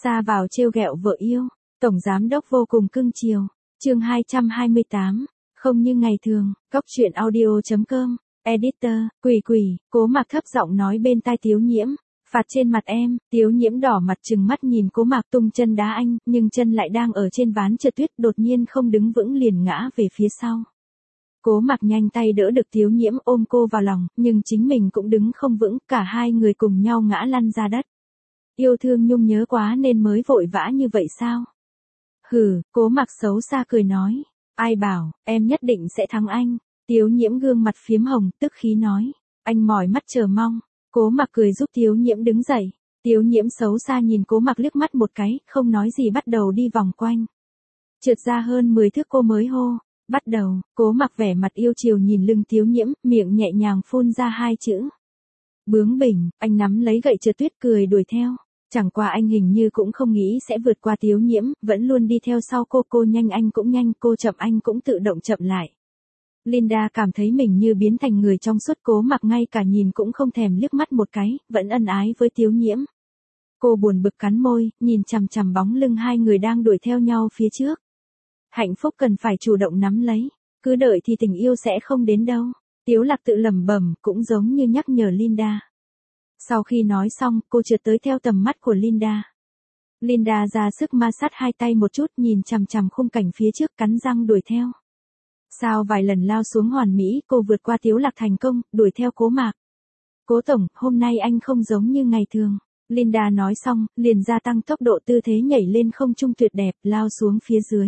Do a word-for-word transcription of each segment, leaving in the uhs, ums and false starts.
Ra vào trêu ghẹo vợ yêu, tổng giám đốc vô cùng cưng chiều. Chương hai trăm hai mươi tám, không như ngày thường, cóc truyện audio chấm com, editor, Quỷ Quỷ, Cố Mạc thấp giọng nói bên tai Tiếu Nhiễm, phạt trên mặt em. Tiếu Nhiễm đỏ mặt trừng mắt nhìn Cố Mạc tung chân đá anh, nhưng chân lại đang ở trên ván trượt tuyết, đột nhiên không đứng vững liền ngã về phía sau. Cố Mạc nhanh tay đỡ được Tiếu Nhiễm ôm cô vào lòng, nhưng chính mình cũng đứng không vững, cả hai người cùng nhau ngã lăn ra đất. Yêu thương Nhung nhớ quá nên mới vội vã như vậy sao? Hừ, Cố Mạc xấu xa cười nói. Ai bảo, em nhất định sẽ thắng anh. Tiếu Nhiễm gương mặt phiếm hồng, tức khí nói. Anh mỏi mắt chờ mong. Cố Mạc cười giúp Tiếu Nhiễm đứng dậy. Tiếu Nhiễm xấu xa nhìn Cố Mạc liếc mắt một cái, không nói gì bắt đầu đi vòng quanh. Trượt ra hơn mười thước cô mới hô. Bắt đầu. Cố Mạc vẻ mặt yêu chiều nhìn lưng Tiếu Nhiễm, miệng nhẹ nhàng phun ra hai chữ. Bướng bỉnh. Anh nắm lấy gậy trượt tuyết cười đuổi theo. Chẳng qua anh hình như cũng không nghĩ sẽ vượt qua Tiếu Nhiễm, vẫn luôn đi theo sau cô. Cô nhanh anh cũng nhanh, cô chậm anh cũng tự động chậm lại. Linda cảm thấy mình như biến thành người trong suốt. Cố Mạc ngay cả nhìn cũng không thèm liếc mắt một cái, vẫn ân ái với Tiếu Nhiễm. Cô buồn bực cắn môi, nhìn chằm chằm bóng lưng hai người đang đuổi theo nhau phía trước. Hạnh phúc cần phải chủ động nắm lấy, cứ đợi thì tình yêu sẽ không đến đâu. Tiếu Lạc tự lẩm bẩm, cũng giống như nhắc nhở Linda. Sau khi nói xong, cô trượt tới theo tầm mắt của Linda. Linda ra sức ma sát hai tay một chút, nhìn chằm chằm khung cảnh phía trước, cắn răng đuổi theo. Sau vài lần lao xuống hoàn mỹ, cô vượt qua Tiếu Lạc thành công, đuổi theo Cố Mạc. Cố tổng, hôm nay anh không giống như ngày thường. Linda nói xong, liền gia tăng tốc độ, tư thế nhảy lên không trung tuyệt đẹp, lao xuống phía dưới.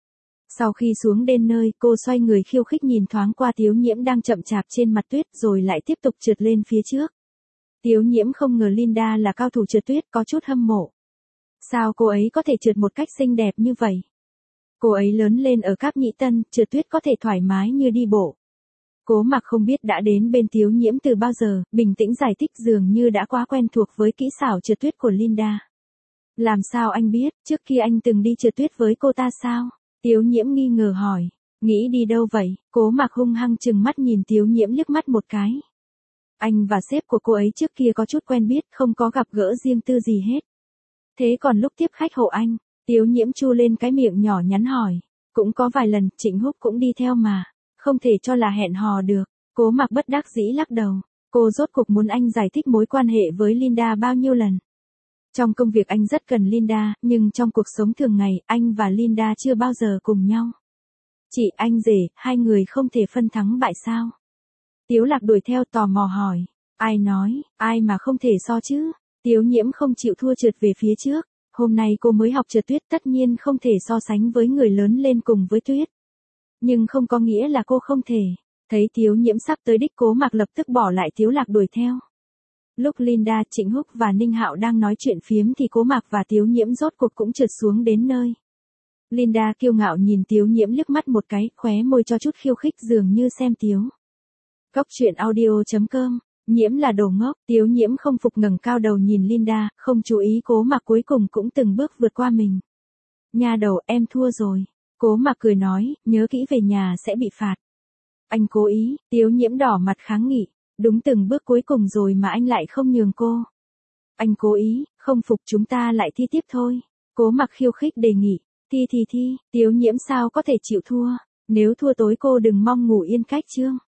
Sau khi xuống đến nơi, cô xoay người khiêu khích nhìn thoáng qua Tiếu Nhiễm đang chậm chạp trên mặt tuyết, rồi lại tiếp tục trượt lên phía trước. Tiếu Nhiễm không ngờ Linda là cao thủ trượt tuyết, có chút hâm mộ. Sao cô ấy có thể trượt một cách xinh đẹp như vậy? Cô ấy lớn lên ở Cáp Nhĩ Tân, trượt tuyết có thể thoải mái như đi bộ. Cố Mạc không biết đã đến bên Tiếu Nhiễm từ bao giờ, bình tĩnh giải thích, dường như đã quá quen thuộc với kỹ xảo trượt tuyết của Linda. Làm sao anh biết, trước khi anh từng đi trượt tuyết với cô ta sao? Tiếu Nhiễm nghi ngờ hỏi. Nghĩ đi đâu vậy? Cố Mạc hung hăng trừng mắt nhìn Tiếu Nhiễm liếc mắt một cái. Anh và sếp của cô ấy trước kia có chút quen biết, không có gặp gỡ riêng tư gì hết. Thế còn lúc tiếp khách hộ anh, Tiếu Nhiễm chu lên cái miệng nhỏ nhắn hỏi. Cũng có vài lần, Trịnh Húc cũng đi theo mà. Không thể cho là hẹn hò được. Cố Mạc bất đắc dĩ lắc đầu. Cô rốt cuộc muốn anh giải thích mối quan hệ với Linda bao nhiêu lần. Trong công việc anh rất cần Linda, nhưng trong cuộc sống thường ngày, anh và Linda chưa bao giờ cùng nhau. Chị, anh rể, hai người không thể phân thắng bại sao? Tiếu Lạc đuổi theo tò mò hỏi. Ai nói, ai mà không thể so chứ? Tiếu Nhiễm không chịu thua trượt về phía trước. Hôm nay cô mới học trượt tuyết, tất nhiên không thể so sánh với người lớn lên cùng với tuyết. Nhưng không có nghĩa là cô không thể. Thấy Tiếu Nhiễm sắp tới đích, Cố Mạc lập tức bỏ lại Tiếu Lạc đuổi theo. Lúc Linda, Trịnh Húc và Ninh Hạo đang nói chuyện phiếm thì Cố Mạc và Tiếu Nhiễm rốt cuộc cũng trượt xuống đến nơi. Linda kiêu ngạo nhìn Tiếu Nhiễm liếc mắt một cái, khóe môi cho chút khiêu khích, dường như xem Tiếu. Cóc truyện audio chấm com, Nhiễm là đồ ngốc. Tiếu Nhiễm không phục ngẩng cao đầu nhìn Linda, không chú ý Cố Mạc cuối cùng cũng từng bước vượt qua mình. Nha đầu, em thua rồi. Cố Mạc cười nói, nhớ kỹ về nhà sẽ bị phạt. Anh cố ý. Tiếu Nhiễm đỏ mặt kháng nghị. Đúng từng bước cuối cùng rồi mà anh lại không nhường cô. Anh cố ý, không phục chúng ta lại thi tiếp thôi. Cố Mạc khiêu khích đề nghị. Thi thì thi, Tiếu Nhiễm sao có thể chịu thua. Nếu thua tối cô đừng mong ngủ yên cách chương.